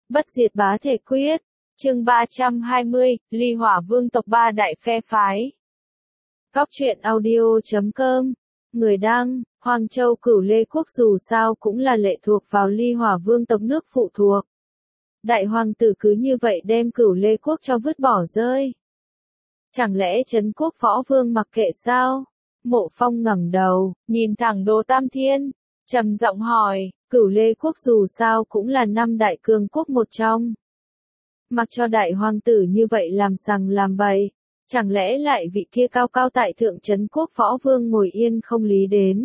Bất diệt bá thể quyết. Chương 320, Ly Hỏa Vương tộc ba đại phe phái. Góc truyện audio.com. Người đăng, Hoàng Châu Cửu Lê Quốc dù sao cũng là lệ thuộc vào Ly Hỏa Vương tộc nước phụ thuộc. Đại hoàng tử cứ như vậy đem Cửu Lê Quốc cho vứt bỏ rơi. Chẳng lẽ Trấn Quốc Võ Vương mặc kệ sao? Mộ Phong ngẩng đầu, nhìn thẳng Đồ Tam Thiên, trầm giọng hỏi, Cửu Lê Quốc dù sao cũng là năm đại cường quốc một trong. Mặc cho đại hoàng tử như vậy làm sằng làm bậy, chẳng lẽ lại vị kia cao cao tại thượng Trấn Quốc Võ Vương ngồi yên không lý đến.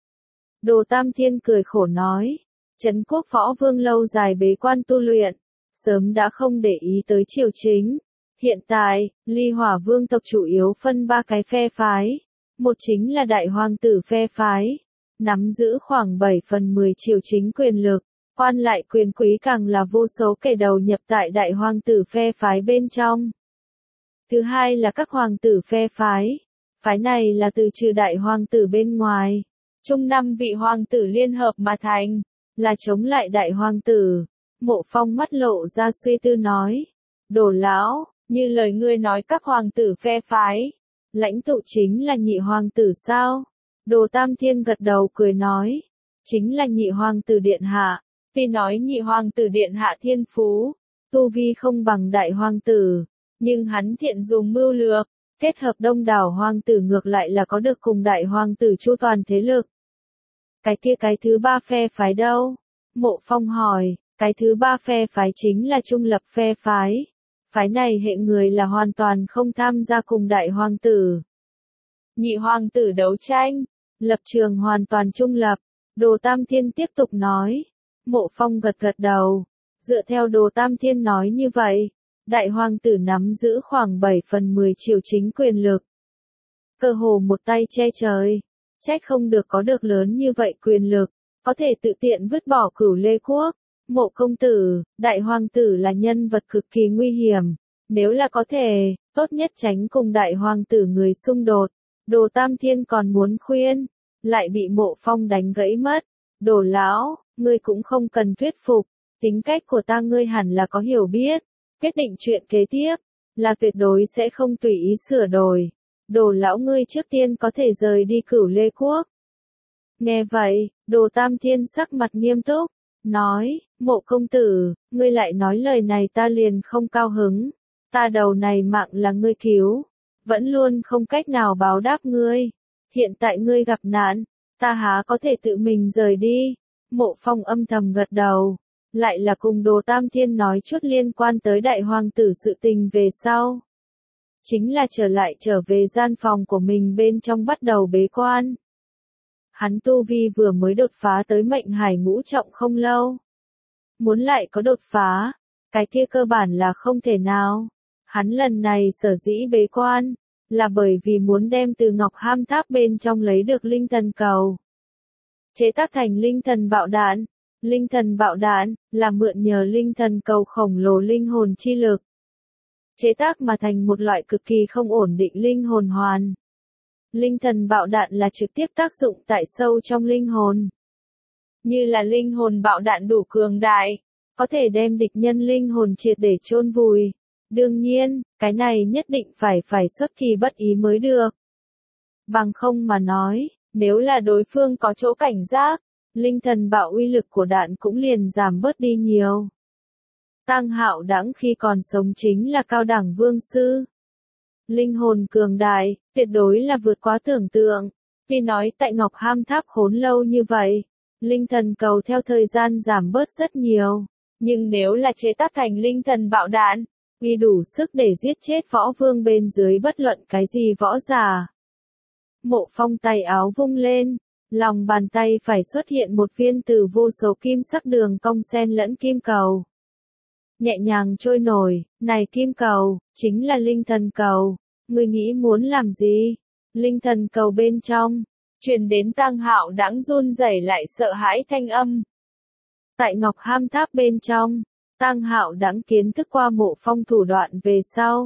Đồ Tam Thiên cười khổ nói, Trấn Quốc Võ Vương lâu dài bế quan tu luyện, sớm đã không để ý tới triều chính. Hiện tại, Ly Hỏa Vương tộc chủ yếu phân ba cái phe phái. Một chính là đại hoàng tử phe phái, nắm giữ khoảng 7/10 triều chính quyền lực, quan lại quyền quý càng là vô số kẻ đầu nhập tại đại hoàng tử phe phái bên trong. Thứ hai là các hoàng tử phe phái. Phái này là từ trừ đại hoàng tử bên ngoài, chung 5 vị hoàng tử liên hợp mà thành, là chống lại đại hoàng tử. Mộ Phong mắt lộ ra suy tư nói, Đồ lão, như lời ngươi nói các hoàng tử phe phái, lãnh tụ chính là nhị hoàng tử sao? Đồ Tam Thiên gật đầu cười nói, chính là nhị hoàng tử điện hạ. Tuy nói nhị hoàng tử điện hạ thiên phú, tu vi không bằng đại hoàng tử, nhưng hắn thiện dùng mưu lược, kết hợp đông đảo hoàng tử ngược lại là có được cùng đại hoàng tử chu toàn thế lực. Cái thứ ba phe phái đâu? Mộ Phong hỏi, cái thứ ba phe phái chính là trung lập phe phái. Phái này hệ người là hoàn toàn không tham gia cùng đại hoàng tử. Nhị hoàng tử đấu tranh, lập trường hoàn toàn trung lập. Đồ Tam Thiên tiếp tục nói. Mộ Phong gật gật đầu. Dựa theo Đồ Tam Thiên nói như vậy, đại hoàng tử nắm giữ khoảng 7/10 triều chính quyền lực. Cơ hồ một tay che trời. Trách không được có được lớn như vậy quyền lực, có thể tự tiện vứt bỏ Cửu Lê Quốc. Mộ công tử, đại hoàng tử là nhân vật cực kỳ nguy hiểm, nếu là có thể, tốt nhất tránh cùng đại hoàng tử người xung đột. Đồ Tam Thiên còn muốn khuyên, lại bị Mộ Phong đánh gãy mất. Đồ lão, ngươi cũng không cần thuyết phục, tính cách của ta ngươi hẳn là có hiểu biết, quyết định chuyện kế tiếp, là tuyệt đối sẽ không tùy ý sửa đổi. Đồ lão ngươi trước tiên có thể rời đi Cửu Lê Quốc. Nghe vậy, Đồ Tam Thiên sắc mặt nghiêm túc, nói, Mộ công tử, ngươi lại nói lời này ta liền không cao hứng, ta đầu này mạng là ngươi cứu, vẫn luôn không cách nào báo đáp ngươi, hiện tại ngươi gặp nạn, ta há có thể tự mình rời đi. Mộ Phong âm thầm gật đầu, lại là cùng Đồ Tam Thiên nói chút liên quan tới đại hoàng tử sự tình về sau. Chính là trở về gian phòng của mình bên trong bắt đầu bế quan. Hắn tu vi vừa mới đột phá tới mệnh hải ngũ trọng không lâu. Muốn lại có đột phá, cái kia cơ bản là không thể nào. Hắn lần này sở dĩ bế quan, là bởi vì muốn đem từ Ngọc Ham Tháp bên trong lấy được linh thần cầu. Chế tác thành linh thần bạo đạn. Linh thần bạo đạn, là mượn nhờ linh thần cầu khổng lồ linh hồn chi lực. Chế tác mà thành một loại cực kỳ không ổn định linh hồn hoàn. Linh thần bạo đạn là trực tiếp tác dụng tại sâu trong linh hồn. Như là linh hồn bạo đạn đủ cường đại, có thể đem địch nhân linh hồn triệt để chôn vùi. Đương nhiên, cái này nhất định phải xuất kỳ bất ý mới được. Bằng không mà nói, nếu là đối phương có chỗ cảnh giác, linh thần bạo uy lực của đạn cũng liền giảm bớt đi nhiều. Tang Hạo Đãng khi còn sống chính là cao đẳng vương sư. Linh hồn cường đại, tuyệt đối là vượt quá tưởng tượng. Tuy nói tại Ngọc Ham Tháp khốn lâu như vậy, linh thần cầu theo thời gian giảm bớt rất nhiều, nhưng nếu là chế tác thành linh thần bạo đạn, uy đủ sức để giết chết võ vương bên dưới bất luận cái gì võ giả. Mộ Phong tay áo vung lên, lòng bàn tay phải xuất hiện một viên từ vô số kim sắc đường cong xen lẫn kim cầu. Nhẹ nhàng trôi nổi, này kim cầu, chính là linh thần cầu, ngươi nghĩ muốn làm gì? Linh thần cầu bên trong, truyền đến Tang Hạo Đãng run rẩy lại sợ hãi thanh âm. Tại Ngọc Ham Tháp bên trong, Tang Hạo Đãng kiến thức qua Mộ Phong thủ đoạn về sau.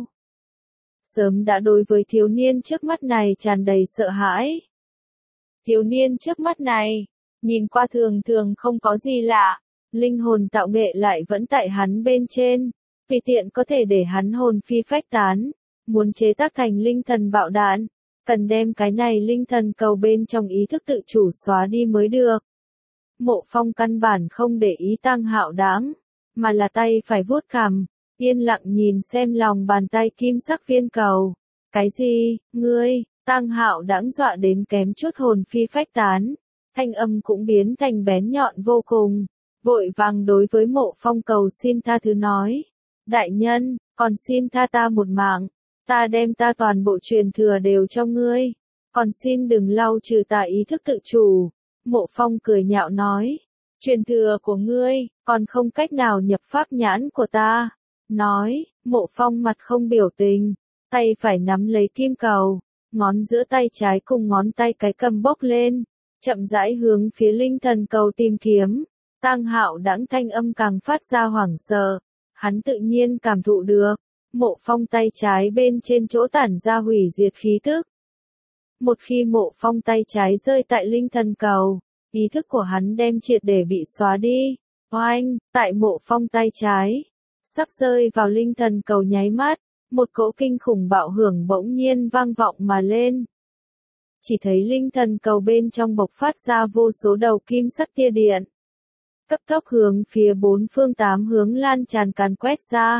Sớm đã đối với thiếu niên trước mắt này tràn đầy sợ hãi. Thiếu niên trước mắt này, nhìn qua thường thường không có gì lạ, linh hồn tạo nghệ lại vẫn tại hắn bên trên, tùy tiện có thể để hắn hồn phi phách tán, muốn chế tác thành linh thần bạo đạn, cần đem cái này linh thần cầu bên trong ý thức tự chủ xóa đi mới được. Mộ Phong căn bản không để ý Tăng Hạo Đãng, mà là tay phải vuốt cằm, yên lặng nhìn xem lòng bàn tay kim sắc viên cầu. Cái gì, ngươi? Tăng Hạo Đãng dọa đến kém chút hồn phi phách tán, thanh âm cũng biến thành bén nhọn vô cùng, vội vàng đối với Mộ Phong cầu xin tha thứ nói. Đại nhân, còn xin tha ta một mạng, ta đem ta toàn bộ truyền thừa đều cho ngươi, còn xin đừng lau trừ ta ý thức tự chủ. Mộ Phong cười nhạo nói, truyền thừa của ngươi, còn không cách nào nhập pháp nhãn của ta. Nói, Mộ Phong mặt không biểu tình, tay phải nắm lấy kim cầu, ngón giữa tay trái cùng ngón tay cái cầm bốc lên, chậm rãi hướng phía linh thần cầu tìm kiếm. Tăng Hạo Đãng thanh âm càng phát ra hoảng sợ, hắn tự nhiên cảm thụ được, Mộ Phong tay trái bên trên chỗ tản ra hủy diệt khí tức. Một khi Mộ Phong tay trái rơi tại linh thần cầu, ý thức của hắn đem triệt để bị xóa đi. Oanh, tại Mộ Phong tay trái, sắp rơi vào linh thần cầu nháy mắt, một cỗ kinh khủng bạo hưởng bỗng nhiên vang vọng mà lên. Chỉ thấy linh thần cầu bên trong bộc phát ra vô số đầu kim sắc tia điện, cấp tốc hướng phía bốn phương tám hướng lan tràn càn quét ra.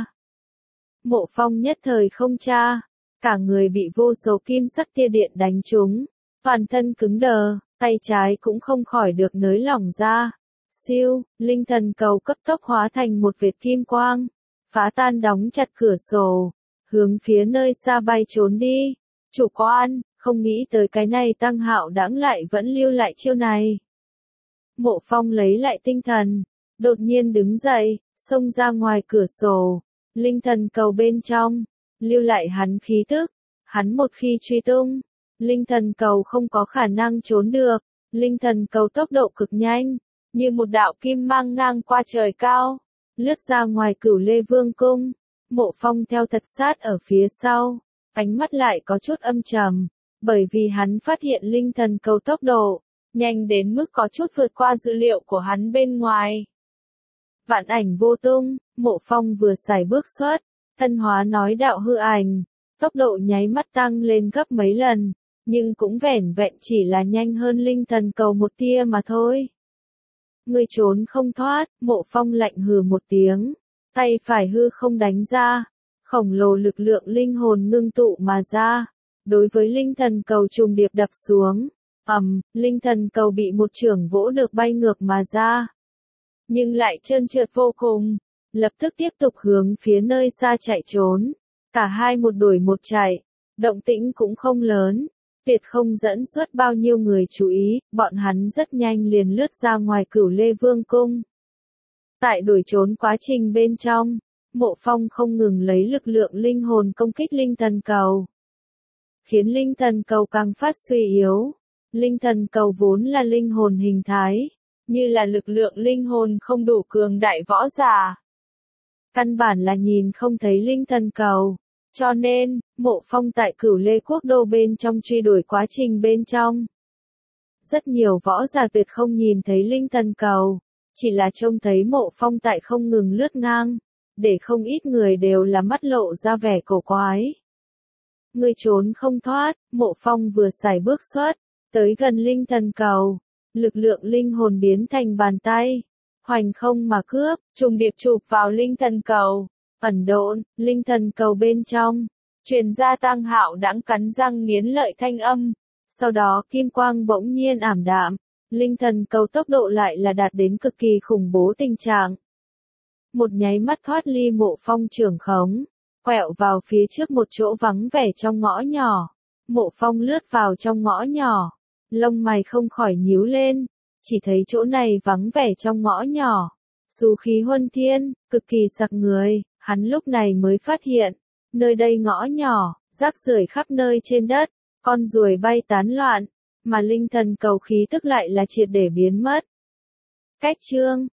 Mộ Phong nhất thời không tra, cả người bị vô số kim sắc tia điện đánh trúng, toàn thân cứng đờ, tay trái cũng không khỏi được nới lỏng ra. Siêu, linh thần cầu cấp tốc hóa thành một vệt kim quang, phá tan đóng chặt cửa sổ, hướng phía nơi xa bay trốn đi. Chủ quan, không nghĩ tới cái này Tăng Hạo Đãng lại vẫn lưu lại chiêu này. Mộ Phong lấy lại tinh thần, đột nhiên đứng dậy, xông ra ngoài cửa sổ, linh thần cầu bên trong, lưu lại hắn khí tức, hắn một khi truy tung, linh thần cầu không có khả năng trốn được, linh thần cầu tốc độ cực nhanh, như một đạo kim mang ngang qua trời cao, lướt ra ngoài Cửu Lê Vương cung. Mộ Phong theo thật sát ở phía sau, ánh mắt lại có chút âm trầm, bởi vì hắn phát hiện linh thần cầu tốc độ nhanh đến mức có chút vượt qua dữ liệu của hắn bên ngoài. Vạn ảnh vô tung, Mộ Phong vừa xài bước xuất, thân hóa nói đạo hư ảnh, tốc độ nháy mắt tăng lên gấp mấy lần, nhưng cũng vẻn vẹn chỉ là nhanh hơn linh thần cầu một tia mà thôi. Ngươi trốn không thoát, Mộ Phong lạnh hừ một tiếng, tay phải hư không đánh ra, khổng lồ lực lượng linh hồn ngưng tụ mà ra, đối với linh thần cầu trùng điệp đập xuống. Linh thần cầu bị một chưởng vỗ được bay ngược mà ra, nhưng lại trơn trượt vô cùng, lập tức tiếp tục hướng phía nơi xa chạy trốn. Cả hai một đuổi một chạy, động tĩnh cũng không lớn, tuyệt không dẫn xuất bao nhiêu người chú ý, bọn hắn rất nhanh liền lướt ra ngoài Cửu Lê Vương cung. Tại đuổi trốn quá trình bên trong, Mộ Phong không ngừng lấy lực lượng linh hồn công kích linh thần cầu, khiến linh thần cầu càng phát suy yếu. Linh thần cầu vốn là linh hồn hình thái, như là lực lượng linh hồn không đủ cường đại võ giả, căn bản là nhìn không thấy linh thần cầu, cho nên, Mộ Phong tại Cửu Lê Quốc đô bên trong truy đuổi quá trình bên trong. Rất nhiều võ giả tuyệt không nhìn thấy linh thần cầu, chỉ là trông thấy Mộ Phong tại không ngừng lướt ngang, để không ít người đều là mắt lộ ra vẻ cổ quái. Ngươi trốn không thoát, Mộ Phong vừa xài bước xuất, tới gần linh thần cầu, lực lượng linh hồn biến thành bàn tay, hoành không mà cướp, trùng điệp chụp vào linh thần cầu, ẩn độn, linh thần cầu bên trong, truyền ra Tăng Hạo Đãng cắn răng nghiến lợi thanh âm, sau đó kim quang bỗng nhiên ảm đạm, linh thần cầu tốc độ lại là đạt đến cực kỳ khủng bố tình trạng. Một nháy mắt thoát ly Mộ Phong trưởng khống, quẹo vào phía trước một chỗ vắng vẻ trong ngõ nhỏ. Mộ Phong lướt vào trong ngõ nhỏ, lông mày không khỏi nhíu lên, chỉ thấy chỗ này vắng vẻ trong ngõ nhỏ, dù khí huân thiên, cực kỳ sặc người, hắn lúc này mới phát hiện, nơi đây ngõ nhỏ, rác rưởi khắp nơi trên đất, con ruồi bay tán loạn, mà linh thần cầu khí tức lại là triệt để biến mất. Cách chương